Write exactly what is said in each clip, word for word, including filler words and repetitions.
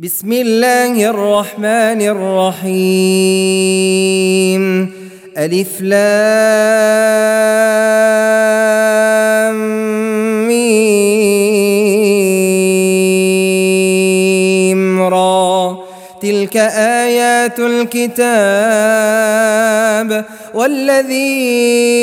بسم الله الرحمن الرحيم. ألف لام ميم را، تلك آيات الكتاب والذي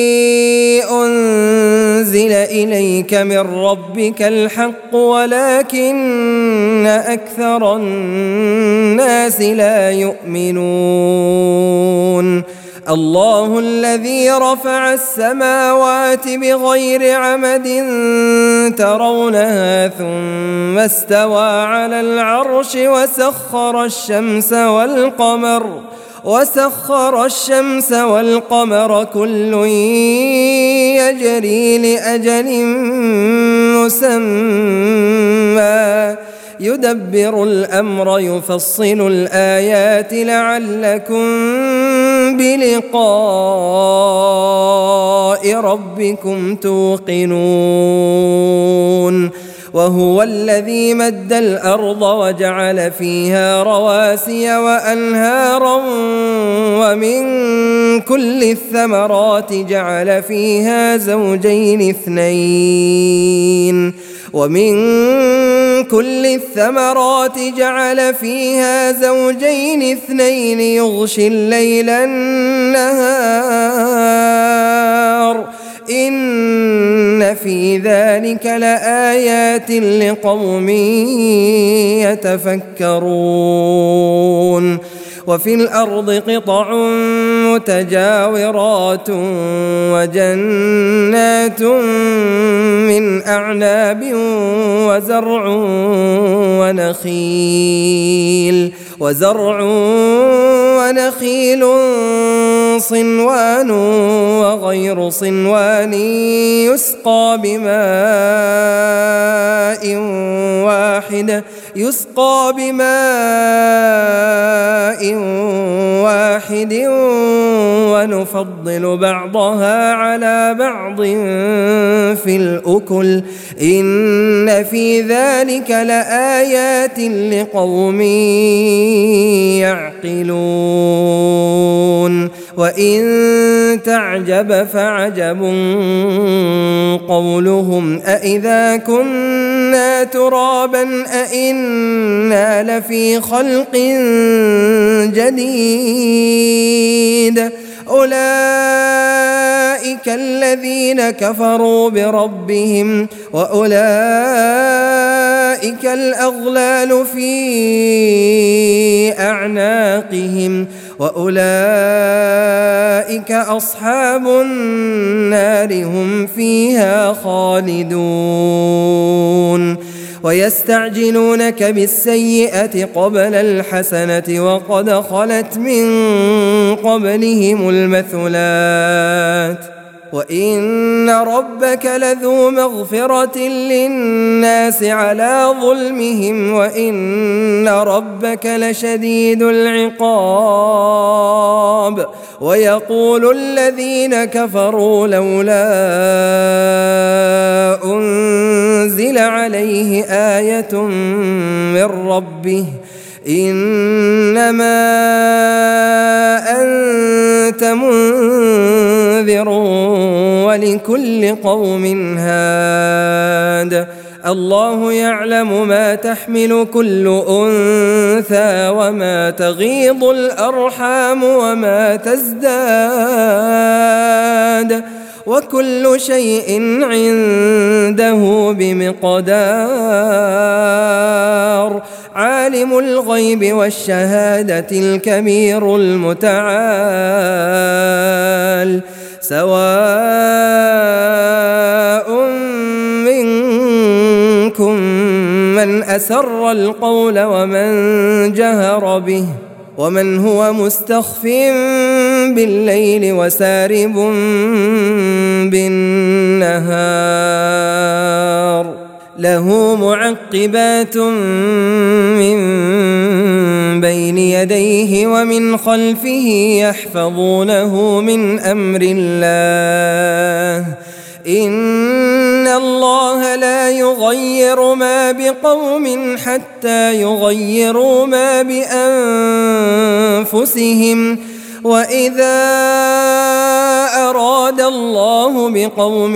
أنزل إليك من ربك الحق ولكن أكثر الناس لا يؤمنون. الله الذي رفع السماوات بغير عمد ترونها ثم استوى على العرش وسخر الشمس والقمر وسخر الشمس والقمر كل يجري لأجل مسمى يدبر الأمر يفصل الآيات لعلكم بلقاء ربكم توقنون. وهو الذي مد الأرض وجعل فيها رواسي وأنهارا ومن كل الثمرات جعل فيها زوجين اثنين ومن كل الثمرات جعل فيها زوجين اثنين يغشي الليل النهار إن في ذلك لآيات لقوم يتفكرون. وفي الأرض قطع متجاورات وجنات من أعناب وزرع ونخيل وزرع ونخيل صنوان وغير صنوان يسقى بماء واحد يسقى بماء واحد ونفضل بعضها على بعض في الأكل إن في ذلك لآيات لقوم يعقلون. وإن تعجب فعجب قولهم أإذا كنا ترابا أإنا لفي خلق جديد أولئك الذين كفروا بربهم وأولئك الأغلال في أعناقهم وأولئك أصحاب النار هم فيها خالدون. ويستعجلونك بالسيئة قبل الحسنة وقد خلت من قبلهم المثلات وإن ربك لذو مغفرة للناس على ظلمهم وإن ربك لشديد العقاب. ويقول الذين كفروا لولا أنزل عليه آية من ربه إنما أنت منذر ولكل قوم هاد. الله يعلم ما تحمل كل أنثى وما تغيض الأرحام وما تزداد وكل شيء عنده بمقدار. عالم الغيب والشهادة الكبير المتعال سواء منكم من أسر القول ومن جهر به ومن هو مستخف بالليل وسارب بالنهار له معقبات من بين يديه ومن خلفه يحفظونه من أمر الله إن الله لا يغير ما بقوم حتى يغيروا ما بأنفسهم وإذا أراد الله بقوم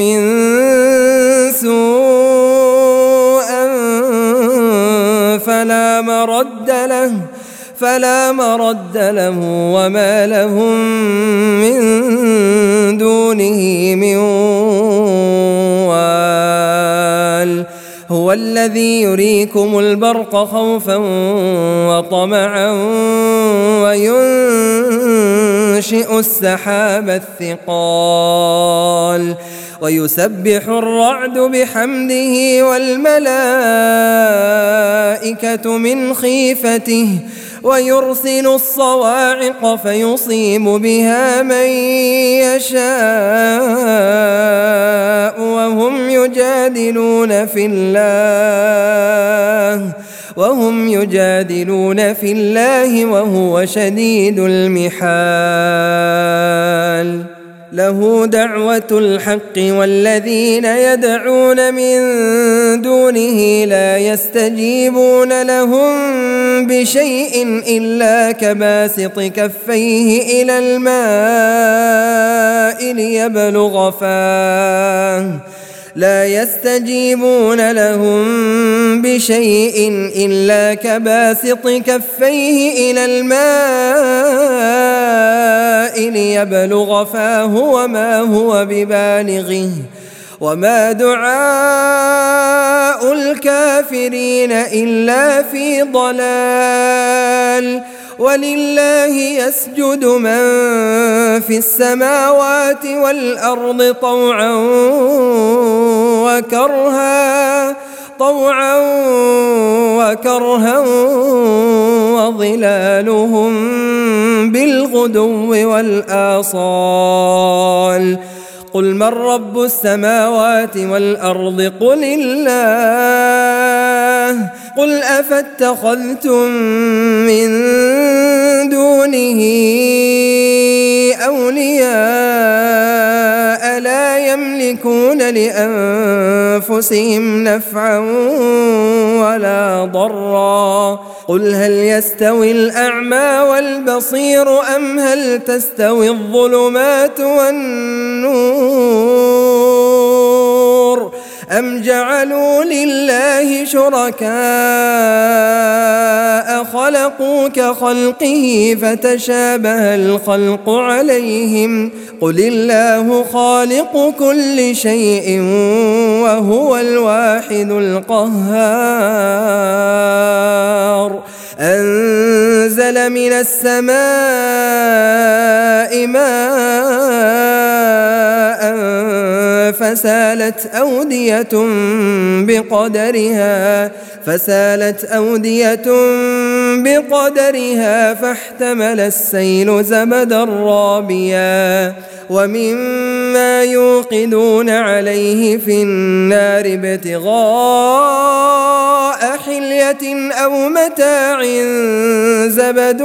سوءا فلا مرد له فلا مرد له وما لهم من دونه من وال هو الذي يريكم البرق خوفا وطمعا وينشئ السحاب الثقال ويسبح الرعد بحمده والملائكة من خيفته ويرسل الصواعق فيصيب بها من يشاء وهم يجادلون في الله وهم يجادلون في الله وهو شديد المحال له دعوة الحق والذين يدعون من دونه لا يستجيبون لهم بشيء إلا كباسط كفيه إلى الماء ليبلغ فاه لا يستجيبون لهم بشيء إلا كباسط كفيه إلى الماء ليبلغ فاه وما هو ببالغه وما دعاء الكافرين إلا في ضلال ولله يسجد من في السماوات والأرض طوعا وكرها طوعا وكرها وظلالهم بالغدو والآصال قل من رب السماوات والأرض قل الله قل أفاتخذتم من دونه أولياء لا يملكون لأنفسهم نفعا ولا ضرا قل هل يستوي الأعمى والبصير أم هل تستوي الظلمات والنور أم جعلوا لله شركاء خلقوا كخلقه فتشابه الخلق عليهم قل الله خالق كل شيء وهو الواحد القهار أنزل من السماء ماء فسالت أودية بقدرها فسالت أودية بقدرها فاحتمل السيل زبدا رابيا ومما يوقدون عليه في النار ابتغاء حلية أو متاع زبد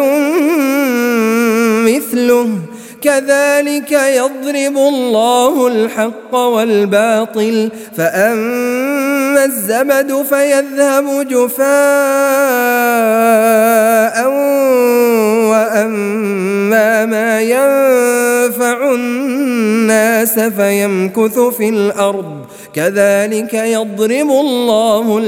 مثله كذلك يضرب الله الحق والباطل فأما الزبد فيذهب جفاء وأما ما ينفع الناس فيمكث في الأرض كذلك يضرب الله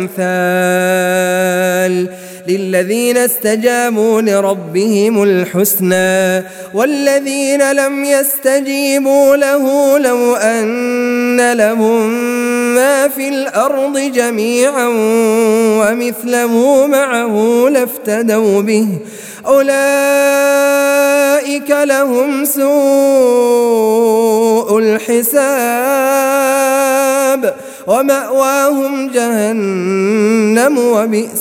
الأمثال للذين استجابوا لربهم الحسنى والذين لم يستجيبوا له لو أن لهم ما في الأرض جميعا ومثله معه لافتدوا به أولئك لهم سوء الحساب ومأواهم جهنم وبئس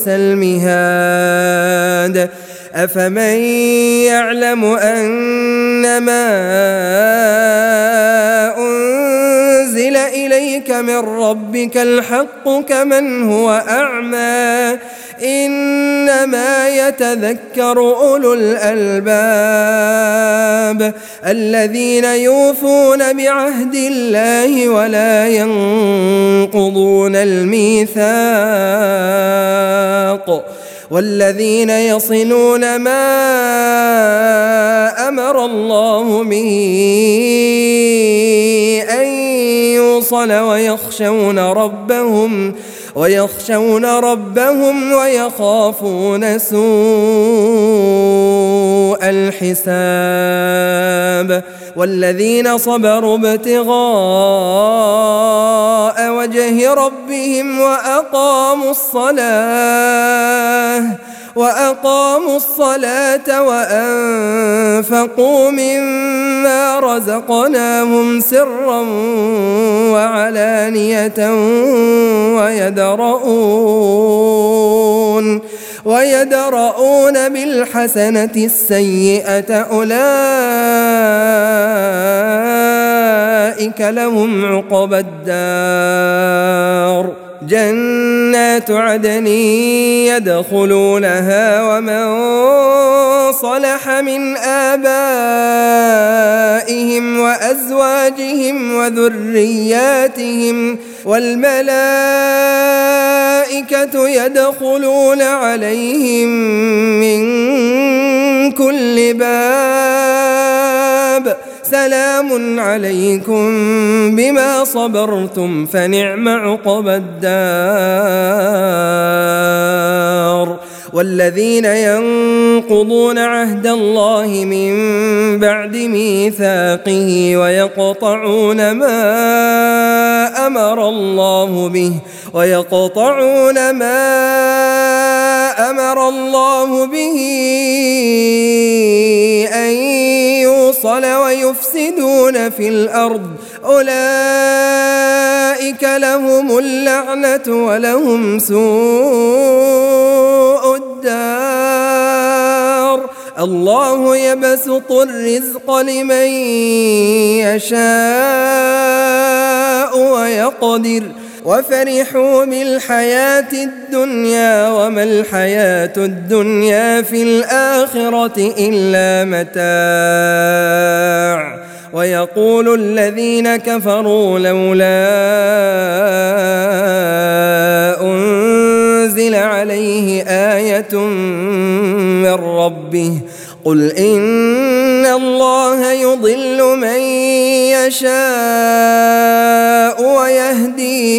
المهاد أفمن يعلم أنما أنزل إليك من ربك الحق كمن هو أعمى إنما يتذكر أولو الألباب الذين يوفون بعهد الله ولا ينقضون الميثاق والذين يصلون ما أمر الله به أن يوصل ويخشون ربهم ويخشون ربهم ويخافون سوء الحساب والذين صبروا ابتغاء وجه ربهم وأقاموا الصلاة وأقاموا الصلاة وأنفقوا مما رزقناهم سرا وعلانية ويدرؤون ويدرؤون بالحسنة السيئة أولئك لهم عقبى الدار جنات عدن يدخلونها ومن صلح من آبائهم وأزواجهم وذرياتهم والملائكة يدخلون عليهم من كل باب سلام عليكم بما صبرتم فنعم عقبى الدار والذين ينقضون عهد الله من بعد ميثاقه ويقطعون ما أمر الله به ويقطعون ما أمر الله به أن يوصل ويفسدون في الأرض أولئك لهم اللعنة ولهم سوء الدار الله يبسط الرزق لمن يشاء ويقدر وفرحوا بالحياة الدنيا وما الحياة الدنيا في الآخرة إلا متاع ويقول الذين كفروا لولا أنزل عليه آية من ربه قل إن الله يضل من يشاء ويهدي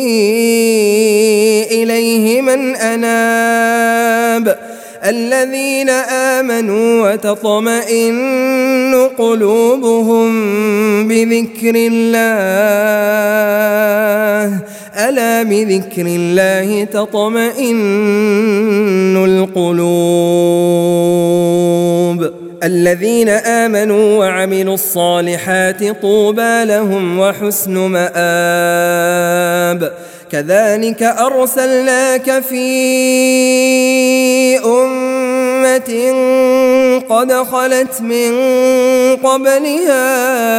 إليه من أناب الذين آمنوا وتطمئن قلوبهم بذكر الله ألا بذكر الله تطمئن القلوب الذين آمنوا وعملوا الصالحات طوبى لهم وحسن مآب كذلك أرسلناك في أمة قد خلت من قبلها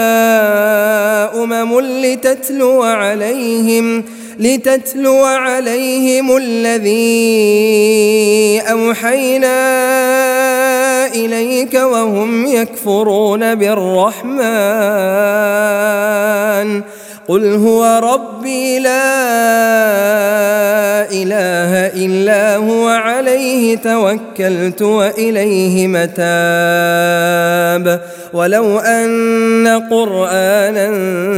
أمم لتتلو عليهم لتتلو عليهم الذي أوحينا إليك وهم يكفرون بالرحمن قل هو ربي لا إله إلا هو عليه توكلت وإليه متاب ولو أن قرآنا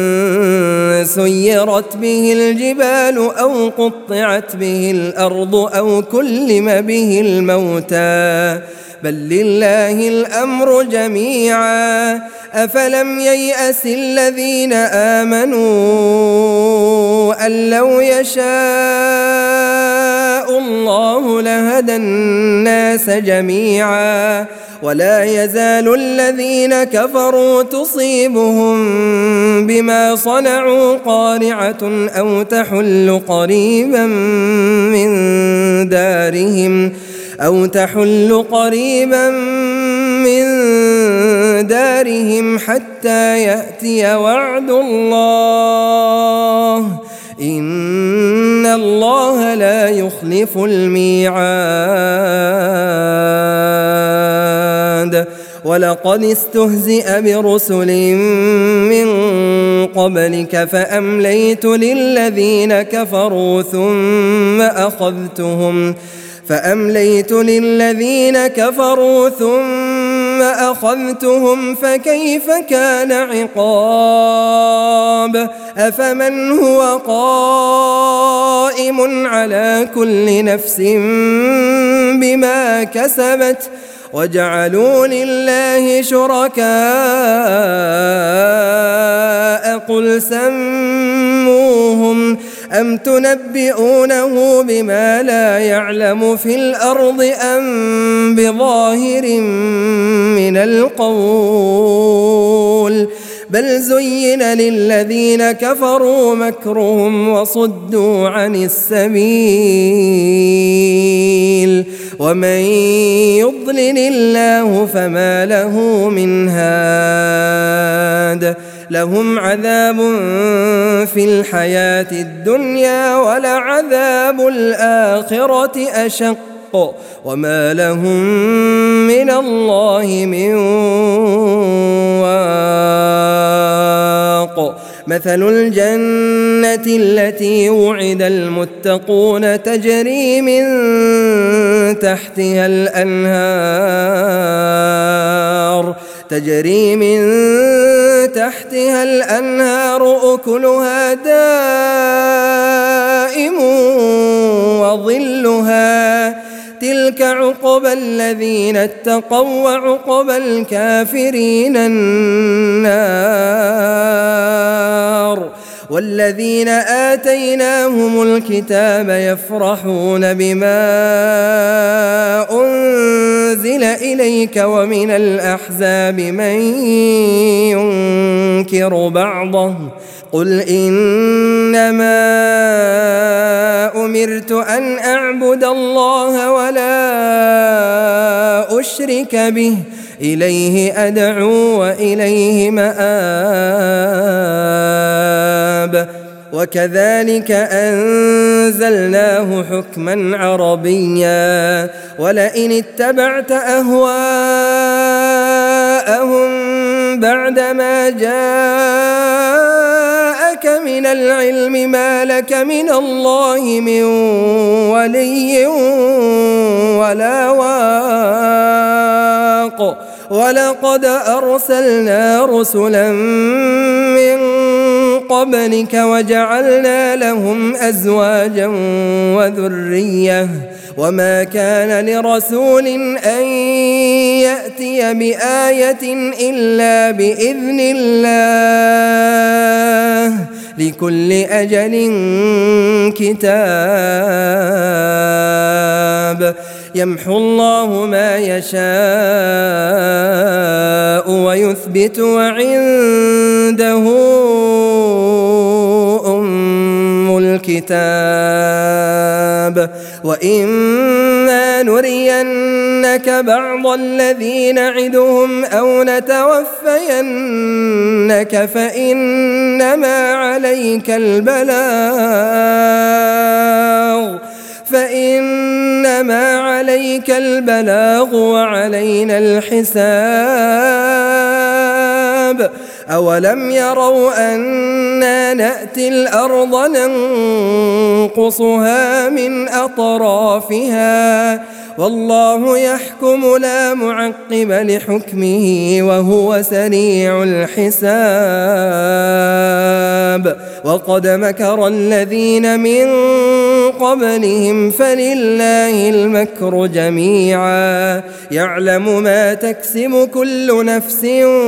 سيرت به الجبال أو قطعت به الأرض أو كلم به الموتى بل لله الأمر جميعا أفلم ييأس الذين آمنوا أن لو يشاء الله لهدى الناس جميعا ولا يزال الذين كفروا تصيبهم بما صنعوا قارعة أو تحل قريبا من دارهم أو تحل قريبا من دارهم حتى يأتي وعد الله إن الله لا يخلف الميعاد ولقد استهزئ برسل من قبلك فأمليت للذين كفروا ثم أخذتهم فأمليت للذين كفروا ثم أخذتهم فكيف كان عقاب أفمن هو قائم على كل نفس بما كسبت وجعلوا لله شركاء قل سموهم أم تنبئونه بما لا يعلم في الأرض أم بظاهر من القول بل زين للذين كفروا مكرهم وصدوا عن السبيل ومن يضلل الله فما له من هاد لهم عذاب في الحياة الدنيا ولعذاب الآخرة أشق وما لهم من الله من واق مثل الجنة التي وعد المتقون تجري من تحتها الأنهار تجري من تحتها الأنهار أكلها دائم وظلها تلك عقبى الذين اتقوا وعقبى الكافرين النار والذين آتيناهم الكتاب يفرحون بما أنزل إليك ومن الأحزاب من ينكر بعضه قل إنما أمرت أن أعبد الله ولا أشرك به إليه أدعو وإليه مآب وكذلك أنزلناه حكما عربيا ولئن اتبعت أهواءهم بعدما جاءك من العلم ما لك من الله من ولي ولا واق ولقد أرسلنا رسلا من قبلك وجعلنا لهم أزواجا وذرية وما كان لرسول أن يأتي بآية إلا بإذن الله لكل أجل كتاب يمحو الله ما يشاء ويثبت وعنده أم الكتاب وإما نرينك بعض الذي نعدهم أو نتوفينك فإنما عليك البلاغ فإنما عليك البلاغ وعلينا الحساب أولم يروا أنا نأتي الأرض ننقصها من أطرافها والله يحكم لا معقب لحكمه وهو سريع الحساب وقد مكر الذين من قبلهم فلله المكر جميعا يعلم ما تكسب كل نفس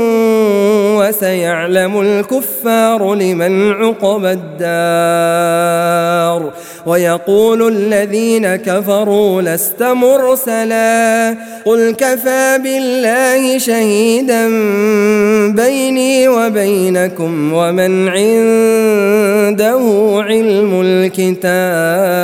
وسيعلم الكفار لمن عقبى الدار ويقول الذين كفروا لست مرسلا قل كفى بالله شهيدا بيني وبينكم ومن عنده علم الكتاب